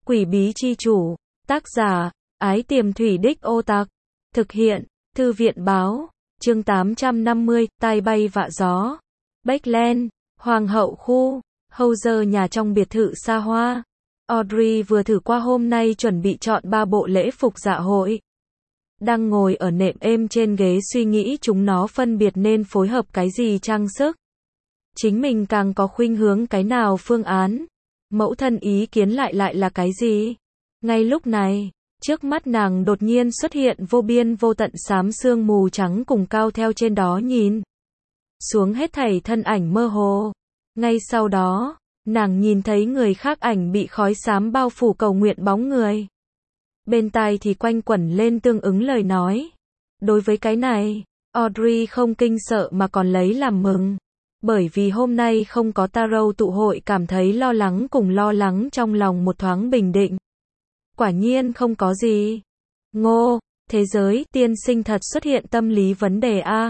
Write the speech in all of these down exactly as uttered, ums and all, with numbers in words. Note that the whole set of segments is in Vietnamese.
Quỷ bí chi chủ, tác giả, Ái Tiềm Thủy Đích Ô Tạc, thực hiện, Thư viện báo, chương tám trăm năm mươi, tai bay vạ gió. Backland, Hoàng hậu khu, Houser nhà trong biệt thự xa hoa. Audrey vừa thử qua hôm nay chuẩn bị chọn ba bộ lễ phục dạ hội. Đang ngồi ở nệm êm trên ghế suy nghĩ chúng nó phân biệt nên phối hợp cái gì trang sức. Chính mình càng có khuynh hướng cái nào phương án. Mẫu thân ý kiến lại lại là cái gì? Ngay lúc này, trước mắt nàng đột nhiên xuất hiện vô biên vô tận xám sương mù trắng cùng cao theo trên đó nhìn xuống hết thảy thân ảnh mơ hồ. Ngay sau đó, nàng nhìn thấy người khác ảnh bị khói xám bao phủ cầu nguyện bóng người. Bên tai thì quanh quẩn lên tương ứng lời nói. Đối với cái này, Audrey không kinh sợ mà còn lấy làm mừng. Bởi vì hôm nay không có tarot tụ hội cảm thấy lo lắng cùng lo lắng trong lòng một thoáng bình định. Quả nhiên không có gì. Ngô, thế giới tiên sinh thật xuất hiện tâm lý vấn đề a.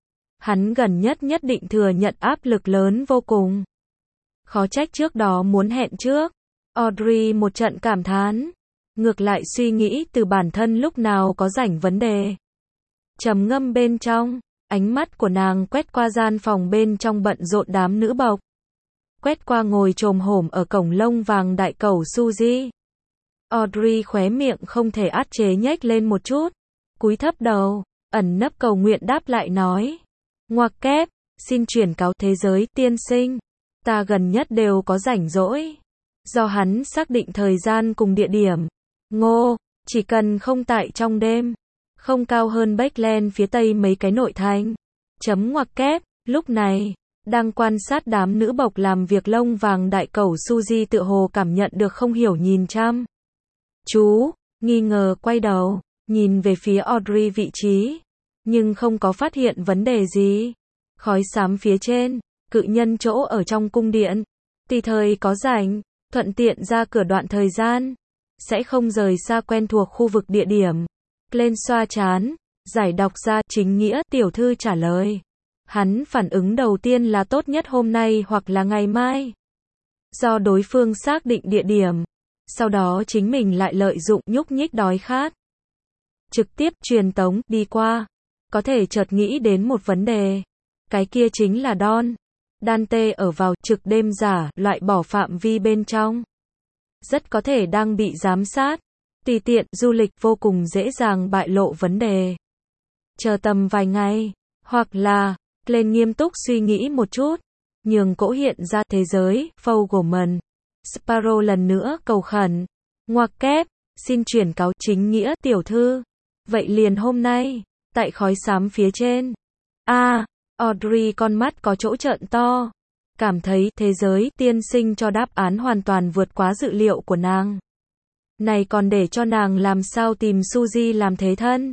Hắn gần nhất nhất định thừa nhận áp lực lớn vô cùng. Khó trách trước đó muốn hẹn trước. Audrey một trận cảm thán. Ngược lại suy nghĩ từ bản thân lúc nào có rảnh vấn đề. Trầm ngâm bên trong, ánh mắt của nàng quét qua gian phòng bên trong bận rộn đám nữ bộc. Quét qua ngồi chồm hổm ở cổng lông vàng đại cẩu Suzy. Audrey khóe miệng không thể át chế nhếch lên một chút. Cúi thấp đầu, ẩn nấp cầu nguyện đáp lại nói. Ngoặc kép, xin chuyển cáo thế giới tiên sinh. Ta gần nhất đều có rảnh rỗi. Do hắn xác định thời gian cùng địa điểm. Ngô, chỉ cần không tại trong đêm. Không cao hơn Backland phía tây mấy cái nội thành. Chấm ngoặc kép, lúc này, đang quan sát đám nữ bộc làm việc lông vàng đại cẩu Suzy tự hồ cảm nhận được không hiểu nhìn chăm. Chú, nghi ngờ quay đầu, nhìn về phía Audrey vị trí. Nhưng không có phát hiện vấn đề gì. Khói xám phía trên, cự nhân chỗ ở trong cung điện. Tùy thời có rảnh, thuận tiện ra cửa đoạn thời gian. Sẽ không rời xa quen thuộc khu vực địa điểm. Lên xoa chán, giải đọc ra chính nghĩa tiểu thư trả lời. Hắn phản ứng đầu tiên là tốt nhất hôm nay hoặc là ngày mai. Do đối phương xác định địa điểm. Sau đó chính mình lại lợi dụng nhúc nhích đói khát. Trực tiếp truyền tống đi qua. Có thể chợt nghĩ đến một vấn đề. Cái kia chính là Don. Dante ở vào trực đêm giả loại bỏ phạm vi bên trong. Rất có thể đang bị giám sát. Tùy tiện du lịch vô cùng dễ dàng bại lộ vấn đề. Chờ tầm vài ngày. Hoặc là, lên nghiêm túc suy nghĩ một chút. Nhường cỗ hiện ra thế giới, Fogelman. Sparrow lần nữa cầu khẩn. Ngoặc kép, xin chuyển cáo chính nghĩa tiểu thư. Vậy liền hôm nay, tại khói xám phía trên. A, à, Audrey con mắt có chỗ trợn to. Cảm thấy thế giới tiên sinh cho đáp án hoàn toàn vượt quá dự liệu của nàng. Này còn để cho nàng làm sao tìm Suzy làm thế thân.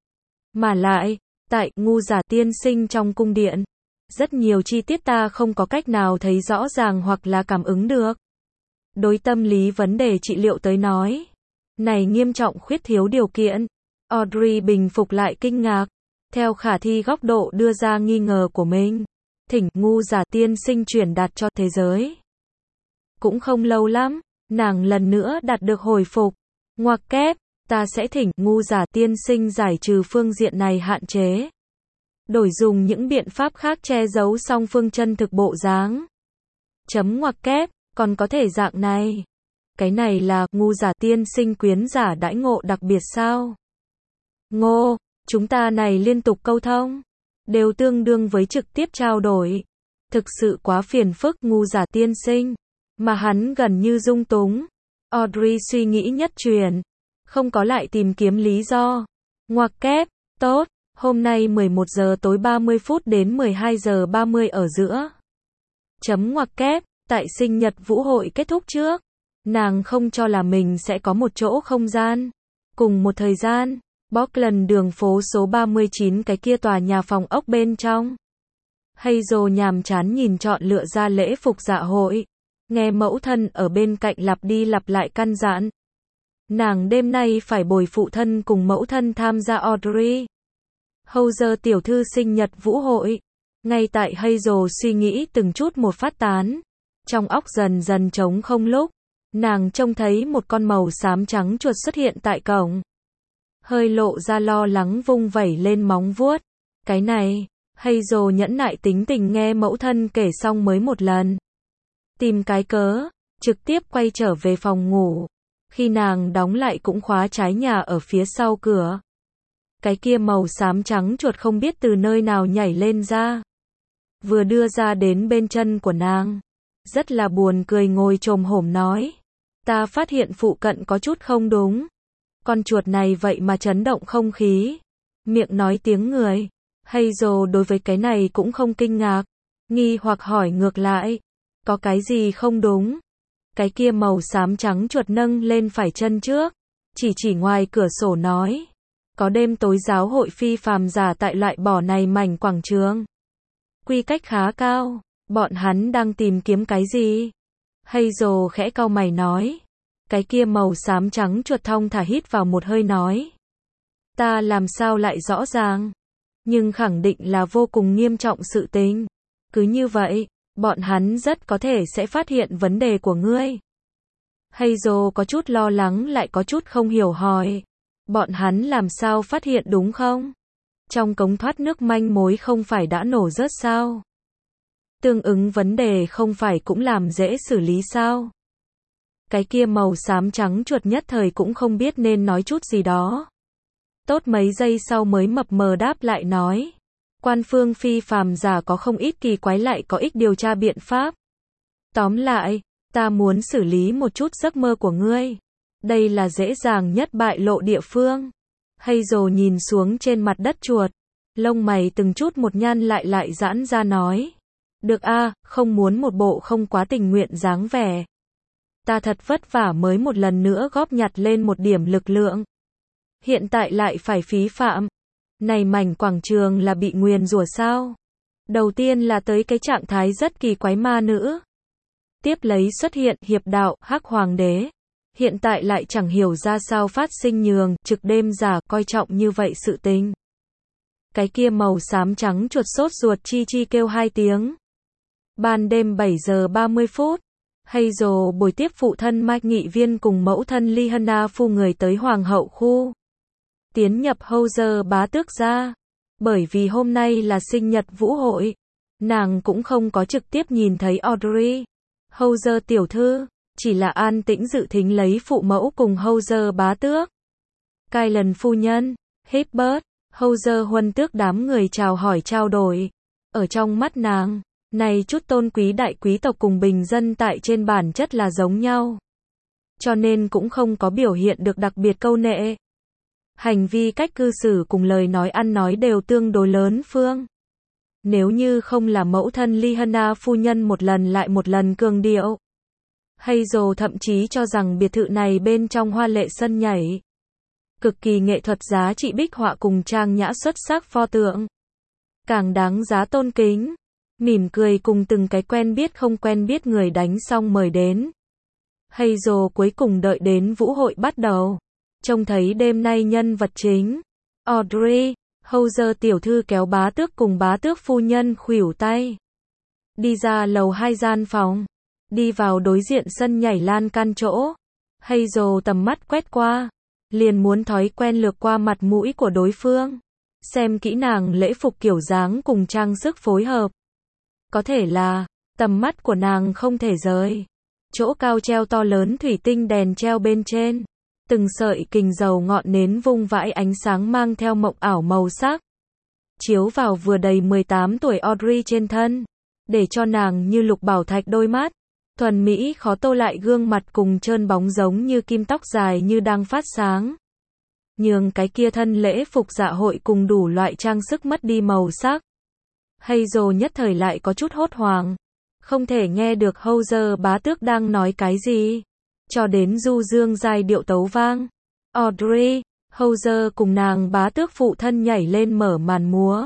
Mà lại, tại ngu giả tiên sinh trong cung điện. Rất nhiều chi tiết ta không có cách nào thấy rõ ràng hoặc là cảm ứng được. Đối tâm lý vấn đề trị liệu tới nói. Này nghiêm trọng khuyết thiếu điều kiện. Audrey bình phục lại kinh ngạc. Theo khả thi góc độ đưa ra nghi ngờ của mình. Thỉnh ngu giả tiên sinh truyền đạt cho thế giới. Cũng không lâu lắm, nàng lần nữa đạt được hồi phục. Ngoặc kép, ta sẽ thỉnh ngu giả tiên sinh giải trừ phương diện này hạn chế. Đổi dùng những biện pháp khác che giấu song phương chân thực bộ dáng. Chấm ngoặc kép, còn có thể dạng này. Cái này là ngu giả tiên sinh quyến giả đãi ngộ đặc biệt sao? Ngô, chúng ta này liên tục câu thông. Đều tương đương với trực tiếp trao đổi. Thực sự quá phiền phức ngu giả tiên sinh. Mà hắn gần như dung túng. Audrey suy nghĩ nhất chuyển. Không có lại tìm kiếm lý do. Ngoặc kép, tốt. Hôm nay mười một giờ tối ba mươi phút đến mười hai giờ ba mươi ở giữa. Chấm ngoặc kép, tại sinh nhật vũ hội kết thúc trước. Nàng không cho là mình sẽ có một chỗ không gian. Cùng một thời gian. Bockland đường phố số ba mươi chín cái kia tòa nhà phòng ốc bên trong. Hazel nhàm chán nhìn chọn lựa ra lễ phục dạ hội. Nghe mẫu thân ở bên cạnh lặp đi lặp lại căn dặn. Nàng đêm nay phải bồi phụ thân cùng mẫu thân tham gia Audrey. Houser tiểu thư sinh nhật vũ hội. Ngay tại Hazel suy nghĩ từng chút một phát tán. Trong óc dần dần trống không lúc. Nàng trông thấy một con màu xám trắng chuột xuất hiện tại cổng. Hơi lộ ra lo lắng vung vẩy lên móng vuốt. Cái này, Hazel nhẫn nại tính tình nghe mẫu thân kể xong mới một lần. Tìm cái cớ, trực tiếp quay trở về phòng ngủ. Khi nàng đóng lại cũng khóa trái nhà ở phía sau cửa. Cái kia màu xám trắng chuột không biết từ nơi nào nhảy lên ra. Vừa đưa ra đến bên chân của nàng. Rất là buồn cười ngồi chồm hổm nói. Ta phát hiện phụ cận có chút không đúng. Con chuột này vậy mà chấn động không khí. Miệng nói tiếng người. Hazel đối với cái này cũng không kinh ngạc. Nghi hoặc hỏi ngược lại. Có cái gì không đúng? Cái kia màu xám trắng chuột nâng lên phải chân trước. Chỉ chỉ ngoài cửa sổ nói. Có đêm tối giáo hội phi phàm giả tại loại bỏ này mảnh quảng trường. Quy cách khá cao. Bọn hắn đang tìm kiếm cái gì? Hazel khẽ cau mày nói. Cái kia màu xám trắng chuột thong thả hít vào một hơi nói. Ta làm sao lại rõ ràng? Nhưng khẳng định là vô cùng nghiêm trọng sự tình. Cứ như vậy, bọn hắn rất có thể sẽ phát hiện vấn đề của ngươi. Hazel có chút lo lắng lại có chút không hiểu hỏi. Bọn hắn làm sao phát hiện đúng không? Trong cống thoát nước manh mối không phải đã nổ rớt sao? Tương ứng vấn đề không phải cũng làm dễ xử lý sao? Cái kia màu xám trắng chuột nhất thời cũng không biết nên nói chút gì đó. Tốt mấy giây sau mới mập mờ đáp lại nói. Quan phương phi phàm giả có không ít kỳ quái lại có ích điều tra biện pháp. Tóm lại, ta muốn xử lý một chút giấc mơ của ngươi. Đây là dễ dàng nhất bại lộ địa phương. Hazel nhìn xuống trên mặt đất chuột. Lông mày từng chút một nhăn lại lại giãn ra nói. Được a, không muốn một bộ không quá tình nguyện dáng vẻ. Ta thật vất vả mới một lần nữa góp nhặt lên một điểm lực lượng. Hiện tại lại phải phí phạm. Này mảnh quảng trường là bị nguyền rủa sao? Đầu tiên là tới cái trạng thái rất kỳ quái ma nữ. Tiếp lấy xuất hiện hiệp đạo, hắc hoàng đế. Hiện tại lại chẳng hiểu ra sao phát sinh nhường, trực đêm giả, coi trọng như vậy sự tình. Cái kia màu xám trắng chuột sốt ruột chi chi kêu hai tiếng. Ban đêm bảy giờ ba mươi phút. Hazel buổi tiếp phụ thân Mike nghị viên cùng mẫu thân Liana phu người tới hoàng hậu khu. Tiến nhập Hauser bá tước gia. Bởi vì hôm nay là sinh nhật vũ hội. Nàng cũng không có trực tiếp nhìn thấy Audrey. Hauser tiểu thư. Chỉ là an tĩnh dự thính lấy phụ mẫu cùng Hauser bá tước. Kylan phu nhân. Hibbert. Hauser huân tước đám người chào hỏi trao đổi. Ở trong mắt nàng. Này chút tôn quý đại quý tộc cùng bình dân tại trên bản chất là giống nhau. Cho nên cũng không có biểu hiện được đặc biệt câu nệ. Hành vi cách cư xử cùng lời nói ăn nói đều tương đối lớn phương. Nếu như không là mẫu thân Liana phu nhân một lần lại một lần cường điệu. Hazel thậm chí cho rằng biệt thự này bên trong hoa lệ sân nhảy. Cực kỳ nghệ thuật giá trị bích họa cùng trang nhã xuất sắc pho tượng. Càng đáng giá tôn kính. Mỉm cười cùng từng cái quen biết không quen biết người đánh xong mời đến. Hazel cuối cùng đợi đến vũ hội bắt đầu. Trông thấy đêm nay nhân vật chính. Audrey, Hauser tiểu thư kéo bá tước cùng bá tước phu nhân khuỷu tay. Đi ra lầu hai gian phòng. Đi vào đối diện sân nhảy lan can chỗ. Hazel tầm mắt quét qua. Liền muốn thói quen lược qua mặt mũi của đối phương. Xem kỹ nàng lễ phục kiểu dáng cùng trang sức phối hợp. Có thể là, tầm mắt của nàng không thể rời. Chỗ cao treo to lớn thủy tinh đèn treo bên trên. Từng sợi kình dầu ngọn nến vung vãi ánh sáng mang theo mộng ảo màu sắc. Chiếu vào vừa đầy mười tám tuổi Audrey trên thân. Để cho nàng như lục bảo thạch đôi mắt. Thuần mỹ khó tô lại gương mặt cùng trơn bóng giống như kim tóc dài như đang phát sáng. Nhường cái kia thân lễ phục dạ hội cùng đủ loại trang sức mất đi màu sắc. Hazel nhất thời lại có chút hốt hoảng. Không thể nghe được Hauser bá tước đang nói cái gì. Cho đến du dương giai điệu tấu vang. Audrey, Hauser cùng nàng bá tước phụ thân nhảy lên mở màn múa.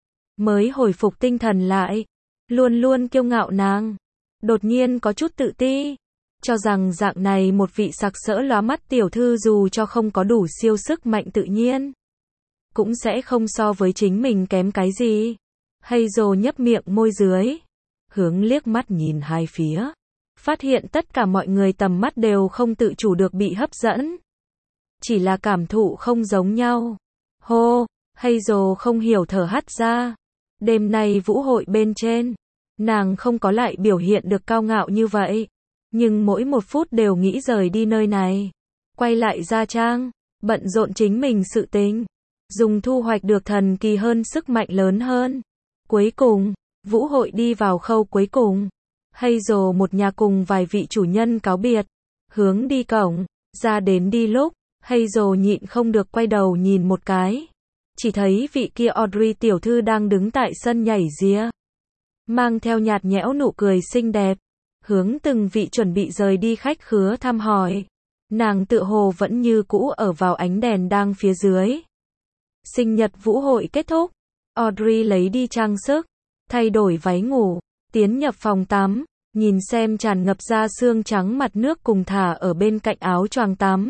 Mới hồi phục tinh thần lại. Luôn luôn kiêu ngạo nàng. Đột nhiên có chút tự ti. Cho rằng dạng này một vị sặc sỡ lóa mắt tiểu thư dù cho không có đủ siêu sức mạnh tự nhiên. Cũng sẽ không so với chính mình kém cái gì. Hazel nhấp miệng môi dưới. Hướng liếc mắt nhìn hai phía. phát hiện tất cả mọi người tầm mắt đều không tự chủ được bị hấp dẫn. Chỉ là cảm thụ không giống nhau. Hô, Hazel không hiểu thở hắt ra. Đêm nay vũ hội bên trên, nàng không có lại biểu hiện được cao ngạo như vậy. Nhưng mỗi một phút đều nghĩ rời đi nơi này. Quay lại gia trang, bận rộn chính mình sự tình. Dùng thu hoạch được thần kỳ hơn sức mạnh lớn hơn. Cuối cùng, vũ hội đi vào khâu cuối cùng. Hazel một nhà cùng vài vị chủ nhân cáo biệt. Hướng đi cổng, ra đến đi lúc, Hazel nhịn không được quay đầu nhìn một cái. Chỉ thấy vị kia Audrey tiểu thư đang đứng tại sân nhảy dĩa. Mang theo nhạt nhẽo nụ cười xinh đẹp. Hướng từng vị chuẩn bị rời đi khách khứa thăm hỏi. Nàng tựa hồ vẫn như cũ ở vào ánh đèn đang phía dưới. Sinh nhật vũ hội kết thúc. Audrey lấy đi trang sức. Thay đổi váy ngủ. Tiến nhập phòng tắm. Nhìn xem tràn ngập ra xương trắng mặt nước cùng thả ở bên cạnh áo choàng tắm.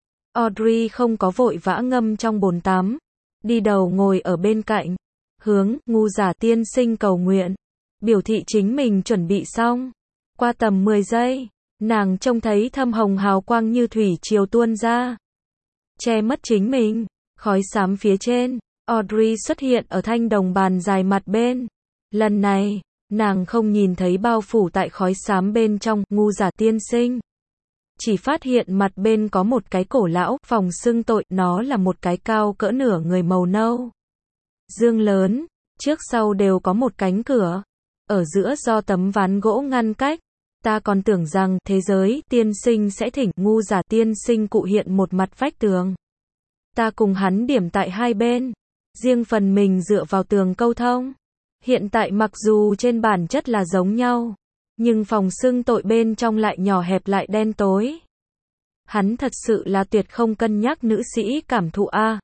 Audrey không có vội vã ngâm trong bồn tắm. Đi đầu ngồi ở bên cạnh. Hướng ngu giả tiên sinh cầu nguyện. Biểu thị chính mình chuẩn bị xong. Qua tầm mười giây, nàng trông thấy thâm hồng hào quang như thủy triều tuôn ra. Che mất chính mình. Khói xám phía trên. Audrey xuất hiện ở thanh đồng bàn dài mặt bên. Lần này, nàng không nhìn thấy bao phủ tại khói xám bên trong ngu giả tiên sinh. Chỉ phát hiện mặt bên có một cái cổ lão phòng xưng tội, nó là một cái cao cỡ nửa người màu nâu. Dương lớn, trước sau đều có một cánh cửa. Ở giữa do tấm ván gỗ ngăn cách. Ta còn tưởng rằng thế giới tiên sinh sẽ thỉnh ngu giả tiên sinh cụ hiện một mặt vách tường. Ta cùng hắn điểm tại hai bên. Riêng phần mình dựa vào tường câu thông. Hiện tại mặc dù trên bản chất là giống nhau. Nhưng phòng xưng tội bên trong lại nhỏ hẹp lại đen tối. Hắn thật sự là tuyệt không cân nhắc nữ sĩ cảm thụ a.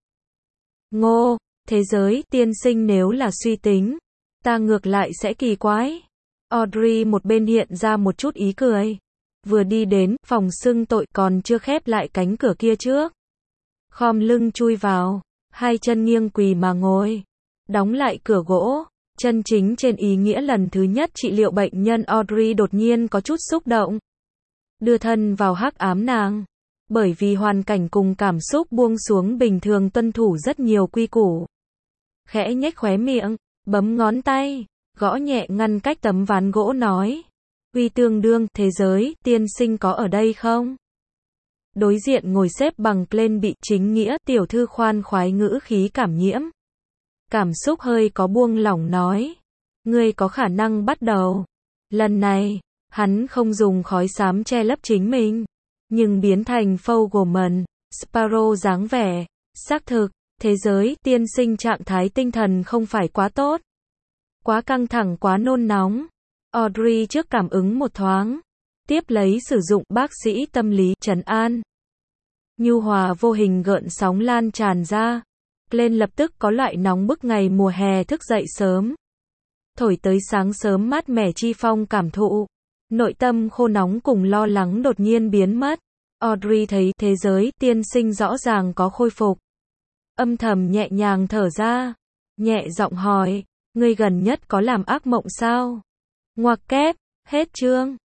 Ngô, thế giới tiên sinh nếu là suy tính. Ta ngược lại sẽ kỳ quái. Audrey một bên hiện ra một chút ý cười. Vừa đi đến phòng xưng tội còn chưa khép lại cánh cửa kia trước. Khom lưng chui vào. Hai chân nghiêng quỳ mà ngồi. Đóng lại cửa gỗ. Chân chính trên ý nghĩa lần thứ nhất trị liệu bệnh nhân Audrey đột nhiên có chút xúc động. Đưa thân vào hắc ám nàng. Bởi vì hoàn cảnh cùng cảm xúc buông xuống bình thường tuân thủ rất nhiều quy củ. Khẽ nhếch khóe miệng, bấm ngón tay, gõ nhẹ ngăn cách tấm ván gỗ nói. Uy tương đương, thế giới, tiên sinh có ở đây không? Đối diện ngồi xếp bằng lên bị chính nghĩa tiểu thư khoan khoái ngữ khí cảm nhiễm. Cảm xúc hơi có buông lỏng nói. Ngươi có khả năng bắt đầu. Lần này, hắn không dùng khói xám che lấp chính mình. Nhưng biến thành Fogelman, Sparrow dáng vẻ. Xác thực, thế giới tiên sinh trạng thái tinh thần không phải quá tốt. Quá căng thẳng quá nôn nóng. Audrey trước cảm ứng một thoáng. Tiếp lấy sử dụng bác sĩ tâm lý trấn an. Nhu hòa vô hình gợn sóng lan tràn ra. Lên lập tức có loại nóng bức ngày mùa hè thức dậy sớm. Thổi tới sáng sớm mát mẻ chi phong cảm thụ. Nội tâm khô nóng cùng lo lắng đột nhiên biến mất. Audrey thấy thế giới tiên sinh rõ ràng có khôi phục. Âm thầm nhẹ nhàng thở ra. Nhẹ giọng hỏi. Ngươi gần nhất có làm ác mộng sao? Ngoặc kép. Hết chương.